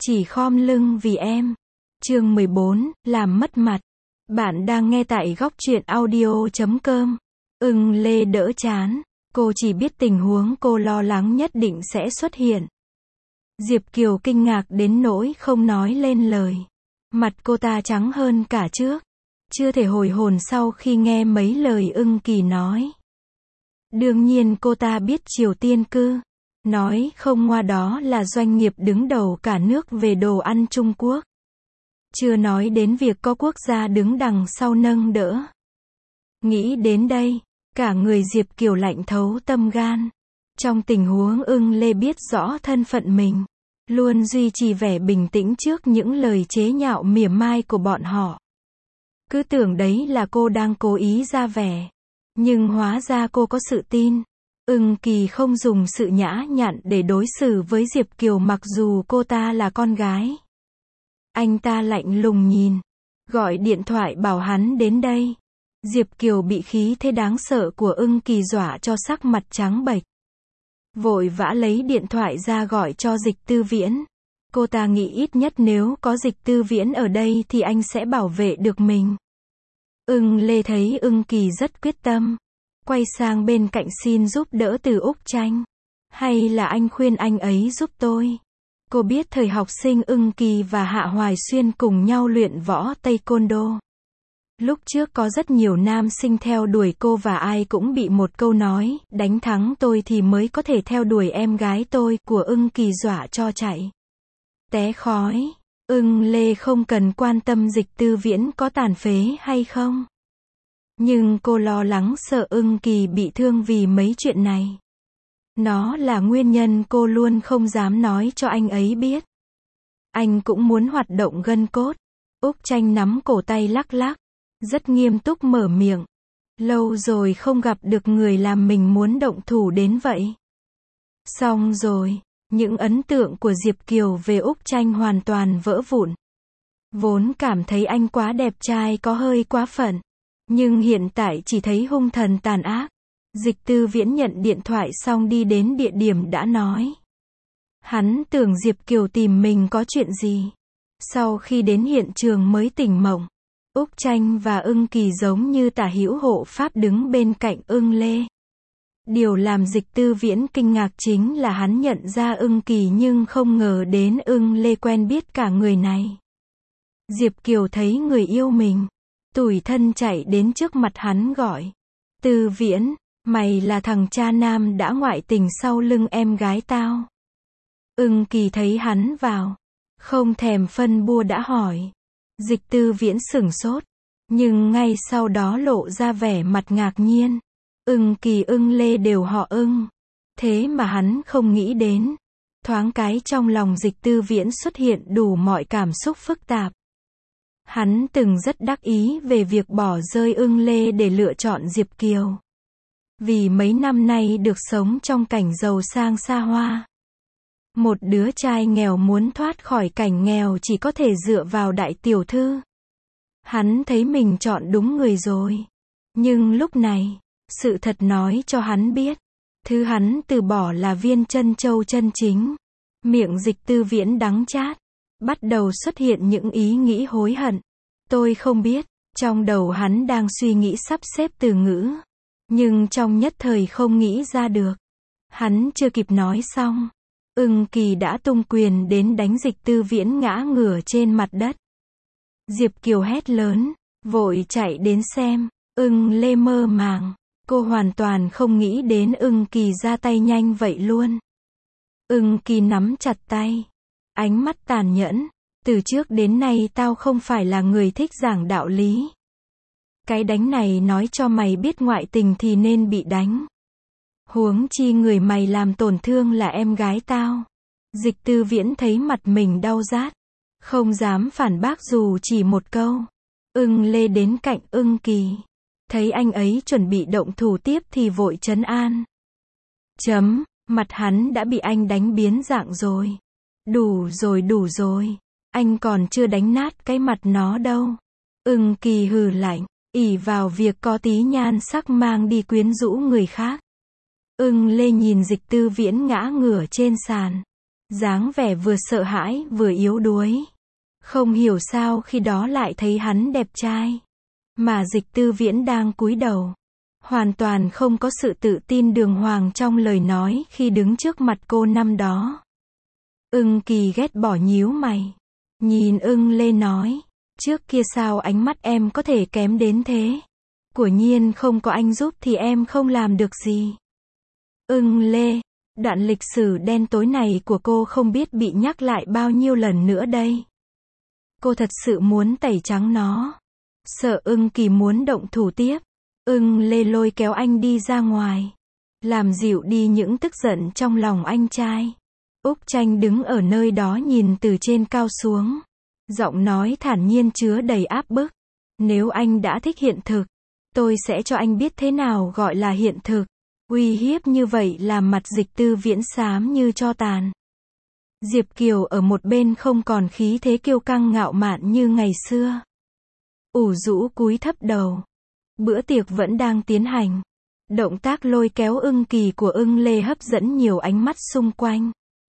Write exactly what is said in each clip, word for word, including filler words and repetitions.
Chỉ khom lưng vì em. Chương mười bốn, làm mất mặt. Bạn đang nghe tại góc truyện audio chấm com. Ưng Lê đỡ chán. Cô chỉ biết tình huống cô lo lắng nhất định sẽ xuất hiện. Diệp Kiều kinh ngạc đến nỗi không nói lên lời. Mặt cô ta trắng hơn cả trước. Chưa thể hồi hồn sau khi nghe mấy lời Ưng Kỳ nói. Đương nhiên cô ta biết Triều Tiên Cư. Nói không ngoa đó là doanh nghiệp đứng đầu cả nước về đồ ăn Trung Quốc. Chưa nói đến việc có quốc gia đứng đằng sau nâng đỡ. Nghĩ đến đây, cả người Diệp Kiều lạnh thấu tâm gan. Trong tình huống Ưng Lê biết rõ thân phận mình, luôn duy trì vẻ bình tĩnh trước những lời chế nhạo mỉa mai của bọn họ. Cứ tưởng đấy là cô đang cố ý ra vẻ. Nhưng hóa ra cô có sự tin. Ưng Kỳ không dùng sự nhã nhặn để đối xử với Diệp Kiều mặc dù cô ta là con gái. Anh ta lạnh lùng nhìn. Gọi điện thoại bảo hắn đến đây. Diệp Kiều bị khí thế đáng sợ của Ưng Kỳ dọa cho sắc mặt trắng bệch. Vội vã lấy điện thoại ra gọi cho Dịch Tư Viễn. Cô ta nghĩ ít nhất nếu có Dịch Tư Viễn ở đây thì anh sẽ bảo vệ được mình. Ưng Lê thấy Ưng Kỳ rất quyết tâm. Quay sang bên cạnh xin giúp đỡ từ Úc Tranh. Hay là anh khuyên anh ấy giúp tôi. Cô biết thời học sinh Ưng Kỳ và Hạ Hoài Xuyên cùng nhau luyện võ Taekwondo. Lúc trước có rất nhiều nam sinh theo đuổi cô và ai cũng bị một câu nói, đánh thắng tôi thì mới có thể theo đuổi em gái tôi, của Ưng Kỳ dọa cho chạy. Té khói. Ưng Lê không cần quan tâm Dịch Tư Viễn có tàn phế hay không. Nhưng cô lo lắng sợ Ưng Kỳ bị thương vì mấy chuyện này. Nó là nguyên nhân cô luôn không dám nói cho anh ấy biết. Anh cũng muốn hoạt động gân cốt. Úc Tranh nắm cổ tay lắc lắc. Rất nghiêm túc mở miệng. Lâu rồi không gặp được người làm mình muốn động thủ đến vậy. Xong rồi, những ấn tượng của Diệp Kiều về Úc Tranh hoàn toàn vỡ vụn. Vốn cảm thấy anh quá đẹp trai có hơi quá phận. Nhưng hiện tại chỉ thấy hung thần tàn ác. Dịch Tư Viễn nhận điện thoại xong đi đến địa điểm đã nói. Hắn tưởng Diệp Kiều tìm mình có chuyện gì. Sau khi đến hiện trường mới tỉnh mộng. Úc Tranh và Ưng Kỳ giống như tả hữu hộ pháp đứng bên cạnh Ưng Lê. Điều làm Dịch Tư Viễn kinh ngạc chính là hắn nhận ra Ưng Kỳ nhưng không ngờ đến Ưng Lê quen biết cả người này. Diệp Kiều thấy người yêu mình. Tủi thân chạy đến trước mặt hắn gọi. Tư Viễn, mày là thằng cha nam đã ngoại tình sau lưng em gái tao. Ưng Kỳ thấy hắn vào. Không thèm phân bua đã hỏi. Dịch Tư Viễn sửng sốt. Nhưng ngay sau đó lộ ra vẻ mặt ngạc nhiên. Ưng Kỳ Ưng Lê đều họ Ưng. Thế mà hắn không nghĩ đến. Thoáng cái trong lòng Dịch Tư Viễn xuất hiện đủ mọi cảm xúc phức tạp. Hắn từng rất đắc ý về việc bỏ rơi Ưng Lê để lựa chọn Diệp Kiều. Vì mấy năm nay được sống trong cảnh giàu sang xa hoa. Một đứa trai nghèo muốn thoát khỏi cảnh nghèo chỉ có thể dựa vào đại tiểu thư. Hắn thấy mình chọn đúng người rồi. Nhưng lúc này, sự thật nói cho hắn biết. Thứ hắn từ bỏ là viên trân châu chân chính. Miệng Dịch Tư Viễn đắng chát. Bắt đầu xuất hiện những ý nghĩ hối hận. Tôi không biết, trong đầu hắn đang suy nghĩ sắp xếp từ ngữ. Nhưng trong nhất thời không nghĩ ra được. Hắn chưa kịp nói xong. Ưng Kỳ đã tung quyền đến đánh Dịch Tư Viễn ngã ngửa trên mặt đất. Diệp Kiều hét lớn, vội chạy đến xem. Ưng Lê mơ màng. Cô hoàn toàn không nghĩ đến Ưng Kỳ ra tay nhanh vậy luôn. Ưng Kỳ nắm chặt tay. Ánh mắt tàn nhẫn. Từ trước đến nay tao không phải là người thích giảng đạo lý. Cái đánh này nói cho mày biết ngoại tình thì nên bị đánh. Huống chi người mày làm tổn thương là em gái tao. Dịch Tư Viễn thấy mặt mình đau rát. Không dám phản bác dù chỉ một câu. Ưng Lê đến cạnh Ưng Kỳ. Thấy anh ấy chuẩn bị động thủ tiếp thì vội trấn an. Chấm, mặt hắn đã bị anh đánh biến dạng rồi. Đủ rồi đủ rồi. Anh còn chưa đánh nát cái mặt nó đâu. Ưng Kỳ hừ lạnh, ỷ vào việc có tí nhan sắc mang đi quyến rũ người khác. Ưng Lê nhìn Dịch Tư Viễn ngã ngửa trên sàn. dáng vẻ vừa sợ hãi vừa yếu đuối. Không hiểu sao khi đó lại thấy hắn đẹp trai. Mà Dịch Tư Viễn đang cúi đầu. Hoàn toàn không có sự tự tin đường hoàng trong lời nói khi đứng trước mặt cô năm đó. Ưng Kỳ ghét bỏ nhíu mày. Nhìn Ưng Lê nói. Trước kia sao ánh mắt em có thể kém đến thế? Quả nhiên không có anh giúp thì em không làm được gì. Ưng Lê. Đoạn lịch sử đen tối này của cô không biết bị nhắc lại bao nhiêu lần nữa đây. Cô thật sự muốn tẩy trắng nó. Sợ Ưng Kỳ muốn động thủ tiếp. Ưng Lê lôi kéo anh đi ra ngoài. Làm dịu đi những tức giận trong lòng anh trai. Úc Tranh đứng ở nơi đó nhìn từ trên cao xuống. Giọng nói thản nhiên chứa đầy áp bức. Nếu anh đã thích hiện thực, tôi sẽ cho anh biết thế nào gọi là hiện thực. Uy hiếp như vậy làm mặt Dịch Tư Viễn xám như tro tàn. Diệp Kiều ở một bên không còn khí thế kiêu căng ngạo mạn như ngày xưa. Ủ rũ cúi thấp đầu. Bữa tiệc vẫn đang tiến hành. Động tác lôi kéo Ưng Kỳ của Ưng Lê hấp dẫn nhiều ánh mắt xung quanh.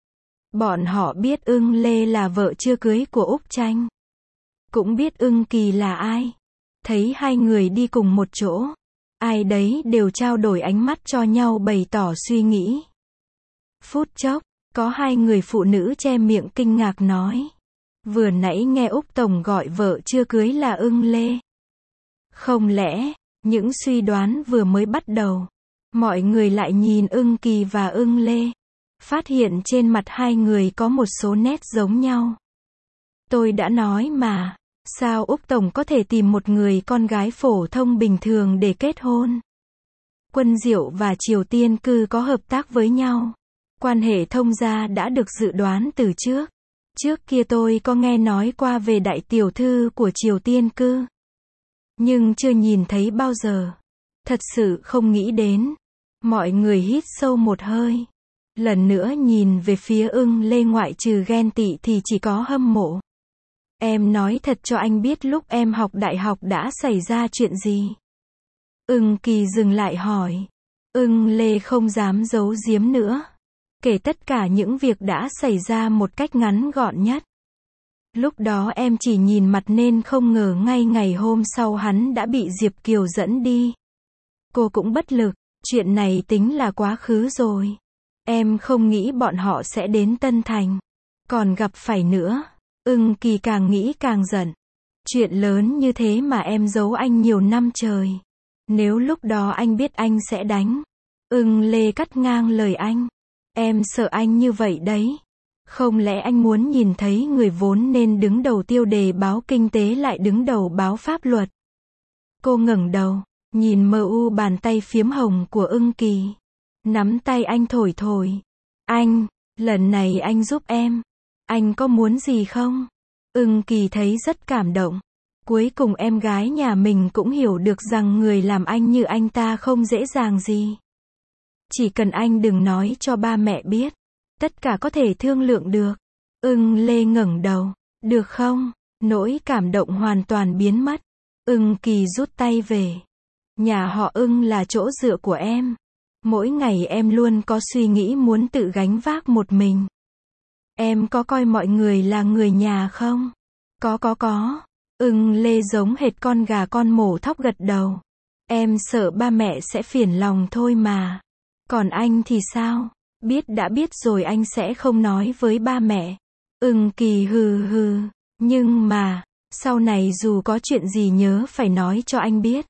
Bọn họ biết Ưng Lê là vợ chưa cưới của Úc Tranh. Cũng biết Ưng Kỳ là ai. Thấy hai người đi cùng một chỗ. Ai đấy đều trao đổi ánh mắt cho nhau bày tỏ suy nghĩ. Phút chốc, có hai người phụ nữ che miệng kinh ngạc nói. Vừa nãy nghe Úc Tổng gọi vợ chưa cưới là Ưng Lê. Không lẽ, những suy đoán vừa mới bắt đầu. Mọi người lại nhìn Ưng Kỳ và Ưng Lê. Phát hiện trên mặt hai người có một số nét giống nhau. Tôi đã nói mà. Sao Úc Tổng có thể tìm một người con gái phổ thông bình thường để kết hôn? Quân Diệu và Triều Tiên Cư có hợp tác với nhau. Quan hệ thông gia đã được dự đoán từ trước. Trước kia tôi có nghe nói qua về đại tiểu thư của Triều Tiên Cư. Nhưng chưa nhìn thấy bao giờ. Thật sự không nghĩ đến. Mọi người hít sâu một hơi. Lần nữa nhìn về phía Ưng Lê ngoại trừ ghen tị thì chỉ có hâm mộ. Em nói thật cho anh biết lúc em học đại học đã xảy ra chuyện gì. Ưng Kỳ dừng lại hỏi. Ưng Lê không dám giấu giếm nữa. Kể tất cả những việc đã xảy ra một cách ngắn gọn nhất. Lúc đó em chỉ nhìn mặt nên không ngờ ngay ngày hôm sau hắn đã bị Diệp Kiều dẫn đi. Cô cũng bất lực, chuyện này tính là quá khứ rồi. Em không nghĩ bọn họ sẽ đến Tân Thành. Còn gặp phải nữa. Ưng Kỳ càng nghĩ càng giận. Chuyện lớn như thế mà em giấu anh nhiều năm trời. Nếu lúc đó anh biết anh sẽ đánh. Ưng Lê cắt ngang lời anh. Em sợ anh như vậy đấy. Không lẽ anh muốn nhìn thấy người vốn nên đứng đầu tiêu đề báo kinh tế lại đứng đầu báo pháp luật? Cô ngẩng đầu, nhìn mờ u bàn tay phiếm hồng của Ưng Kỳ. Nắm tay anh thổi thổi. Anh, lần này anh giúp em. Anh có muốn gì không? Ưng Kỳ thấy rất cảm động. Cuối cùng em gái nhà mình cũng hiểu được rằng người làm anh như anh ta không dễ dàng gì. Chỉ cần anh đừng nói cho ba mẹ biết. Tất cả có thể thương lượng được. Ưng Lê ngẩng đầu. Được không? Nỗi cảm động hoàn toàn biến mất. Ưng Kỳ rút tay về. Nhà họ Ưng là chỗ dựa của em. Mỗi ngày em luôn có suy nghĩ muốn tự gánh vác một mình. Em có coi mọi người là người nhà không? Có có có. Ưng Lê giống hệt con gà con mổ thóc gật đầu. Em sợ ba mẹ sẽ phiền lòng thôi mà. Còn anh thì sao? Biết đã biết rồi anh sẽ không nói với ba mẹ. Ưng Kỳ hừ hừ. Nhưng mà, sau này dù có chuyện gì nhớ phải nói cho anh biết.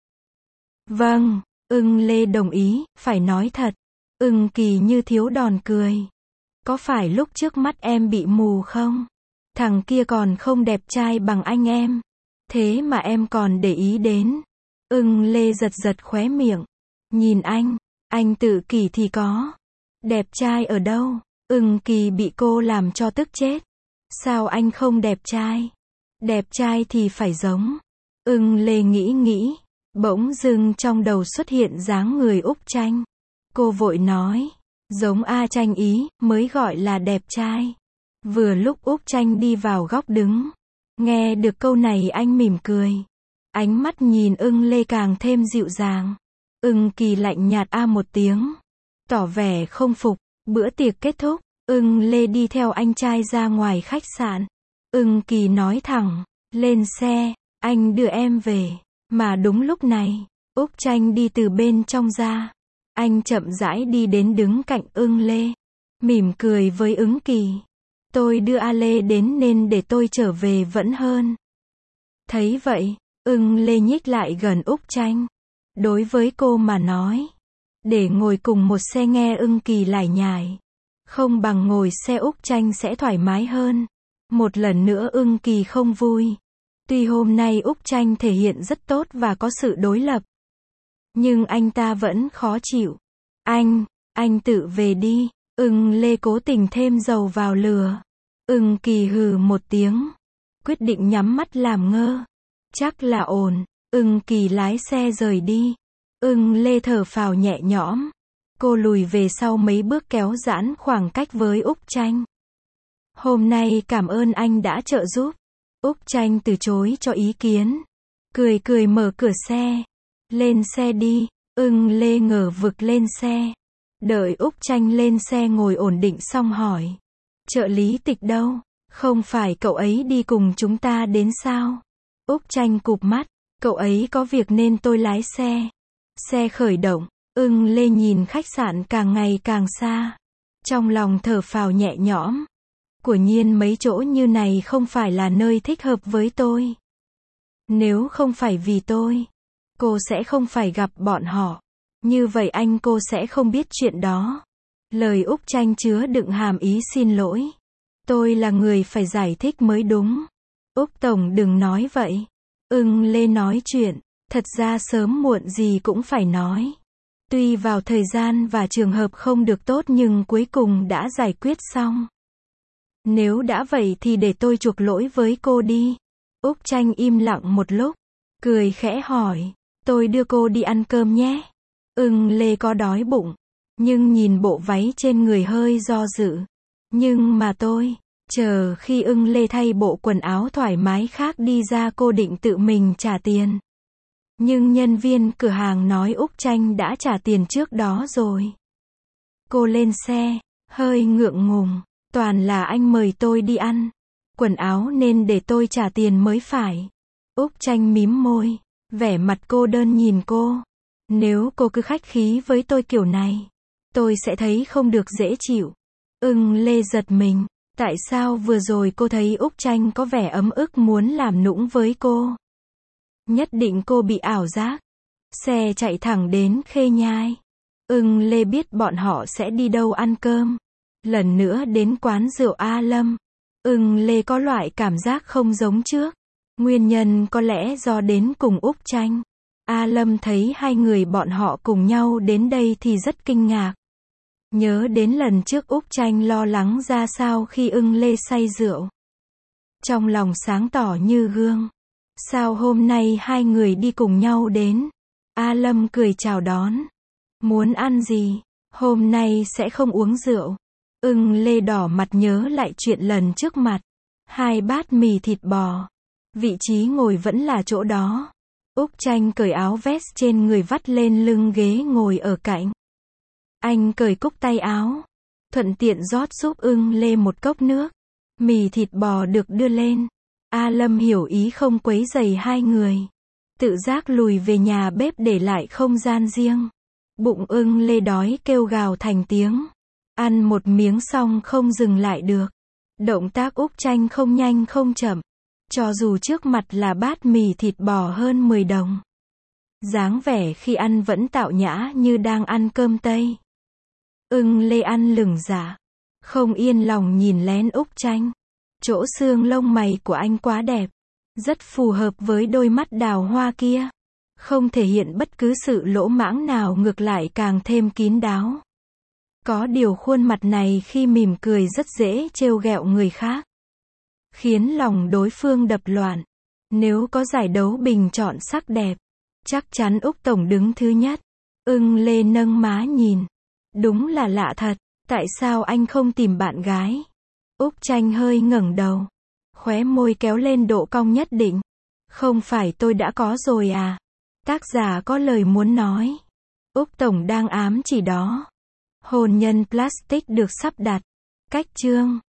Vâng, Ưng Lê đồng ý, phải nói thật. Ưng Kỳ như thiếu đòn cười. Có phải lúc trước mắt em bị mù không? Thằng kia còn không đẹp trai bằng anh em. Thế mà em còn để ý đến. Ưng Lê giật giật khóe miệng. Nhìn anh, anh tự kỷ thì có. Đẹp trai ở đâu? Ưng Kỳ bị cô làm cho tức chết. Sao anh không đẹp trai? Đẹp trai thì phải giống. Ưng Lê nghĩ nghĩ. Bỗng dưng trong đầu xuất hiện dáng người Úc Tranh. Cô vội nói. Giống A Tranh ý, mới gọi là đẹp trai. Vừa lúc Úc Tranh đi vào góc đứng. Nghe được câu này anh mỉm cười. Ánh mắt nhìn Ưng Lê càng thêm dịu dàng. Ưng Kỳ lạnh nhạt a một tiếng. Tỏ vẻ không phục. Bữa tiệc kết thúc. Ưng Lê đi theo anh trai ra ngoài khách sạn. Ưng Kỳ nói thẳng, lên xe, anh đưa em về. Mà đúng lúc này, Úc Tranh đi từ bên trong ra. Anh chậm rãi đi đến đứng cạnh Ưng Lê. Mỉm cười với Ưng Kỳ. Tôi đưa A Lê đến nên để tôi trở về vẫn hơn. Thấy vậy, Ưng Lê nhích lại gần Úc Tranh. Đối với cô mà nói, để ngồi cùng một xe nghe Ưng Kỳ lải nhải, không bằng ngồi xe Úc Tranh sẽ thoải mái hơn. Một lần nữa Ưng Kỳ không vui. Tuy hôm nay Úc Tranh thể hiện rất tốt và có sự đối lập, nhưng anh ta vẫn khó chịu. Anh, anh tự về đi. Ưng Lê cố tình thêm dầu vào lửa. Ưng Kỳ hừ một tiếng, quyết định nhắm mắt làm ngơ. Chắc là ổn. Ưng Kỳ lái xe rời đi. Ưng Lê thở phào nhẹ nhõm. Cô lùi về sau mấy bước kéo giãn khoảng cách với Úc Tranh. Hôm nay cảm ơn anh đã trợ giúp. Úc Tranh từ chối cho ý kiến. Cười cười mở cửa xe. Lên xe đi. Ưng Lê ngờ vực lên xe. Đợi Úc Tranh lên xe ngồi ổn định xong hỏi. Trợ lý Tịch đâu? Không phải cậu ấy đi cùng chúng ta đến sao? Úc Tranh cụp mắt. Cậu ấy có việc nên tôi lái xe. Xe khởi động. Ưng Lê nhìn khách sạn càng ngày càng xa. Trong lòng thở phào nhẹ nhõm. Quả nhiên mấy chỗ như này không phải là nơi thích hợp với tôi. Nếu không phải vì tôi, cô sẽ không phải gặp bọn họ. Như vậy anh cô sẽ không biết chuyện đó. Lời Úc Tranh chứa đựng hàm ý xin lỗi. Tôi là người phải giải thích mới đúng. Úc Tổng đừng nói vậy. Ưng Lê nói chuyện, thật ra sớm muộn gì cũng phải nói. Tuy vào thời gian và trường hợp không được tốt nhưng cuối cùng đã giải quyết xong. Nếu đã vậy thì để tôi chuộc lỗi với cô đi. Úc Tranh im lặng một lúc, cười khẽ hỏi, tôi đưa cô đi ăn cơm nhé. Ưng Lê có đói bụng, nhưng nhìn bộ váy trên người hơi do dự. Nhưng mà tôi, chờ khi Ưng Lê thay bộ quần áo thoải mái khác đi ra cô định tự mình trả tiền. Nhưng nhân viên cửa hàng nói Úc Tranh đã trả tiền trước đó rồi. Cô lên xe, hơi ngượng ngùng, toàn là anh mời tôi đi ăn. Quần áo nên để tôi trả tiền mới phải. Úc Tranh mím môi, vẻ mặt cô đơn nhìn cô. Nếu cô cứ khách khí với tôi kiểu này, tôi sẽ thấy không được dễ chịu. Ưng Lê giật mình, tại sao vừa rồi cô thấy Úc Tranh có vẻ ấm ức muốn làm nũng với cô? Nhất định cô bị ảo giác. Xe chạy thẳng đến Khê Nhai. Ưng Lê biết bọn họ sẽ đi đâu ăn cơm. Lần nữa đến quán rượu A Lâm. Ưng Lê có loại cảm giác không giống trước. Nguyên nhân có lẽ do đến cùng Úc Tranh. A Lâm thấy hai người bọn họ cùng nhau đến đây thì rất kinh ngạc. Nhớ đến lần trước Úc Tranh lo lắng ra sao khi Ưng Lê say rượu. Trong lòng sáng tỏ như gương. Sao hôm nay hai người đi cùng nhau đến? A Lâm cười chào đón. Muốn ăn gì? Hôm nay sẽ không uống rượu. Ưng Lê đỏ mặt nhớ lại chuyện lần trước mặt. Hai bát mì thịt bò. Vị trí ngồi vẫn là chỗ đó. Úc Tranh cởi áo vest trên người vắt lên lưng ghế ngồi ở cạnh. Anh cởi cúc tay áo. Thuận tiện rót giúp Ưng Lê một cốc nước. Mì thịt bò được đưa lên. A Lâm hiểu ý không quấy rầy hai người. Tự giác lùi về nhà bếp để lại không gian riêng. Bụng Ưng Lê đói kêu gào thành tiếng. Ăn một miếng xong không dừng lại được. Động tác Úc Tranh không nhanh không chậm. Cho dù trước mặt là bát mì thịt bò hơn mười đồng. Dáng vẻ khi ăn vẫn tạo nhã như đang ăn cơm Tây. Ưng Lê ăn lửng dạ. Không yên lòng nhìn lén Úc Tranh. Chỗ xương lông mày của anh quá đẹp. Rất phù hợp với đôi mắt đào hoa kia. Không thể hiện bất cứ sự lỗ mãng nào, ngược lại càng thêm kín đáo. Có điều khuôn mặt này khi mỉm cười rất dễ trêu ghẹo người khác. Khiến lòng đối phương đập loạn. Nếu có giải đấu bình chọn sắc đẹp, chắc chắn Úc Tổng đứng thứ nhất. Ưng Lê nâng má nhìn. Đúng là lạ thật. Tại sao anh không tìm bạn gái? Úc Tranh hơi ngẩng đầu. Khóe môi kéo lên độ cong nhất định. Không phải tôi đã có rồi à? Tác giả có lời muốn nói. Úc Tổng đang ám chỉ đó. Hôn nhân plastic được sắp đặt. Cách chương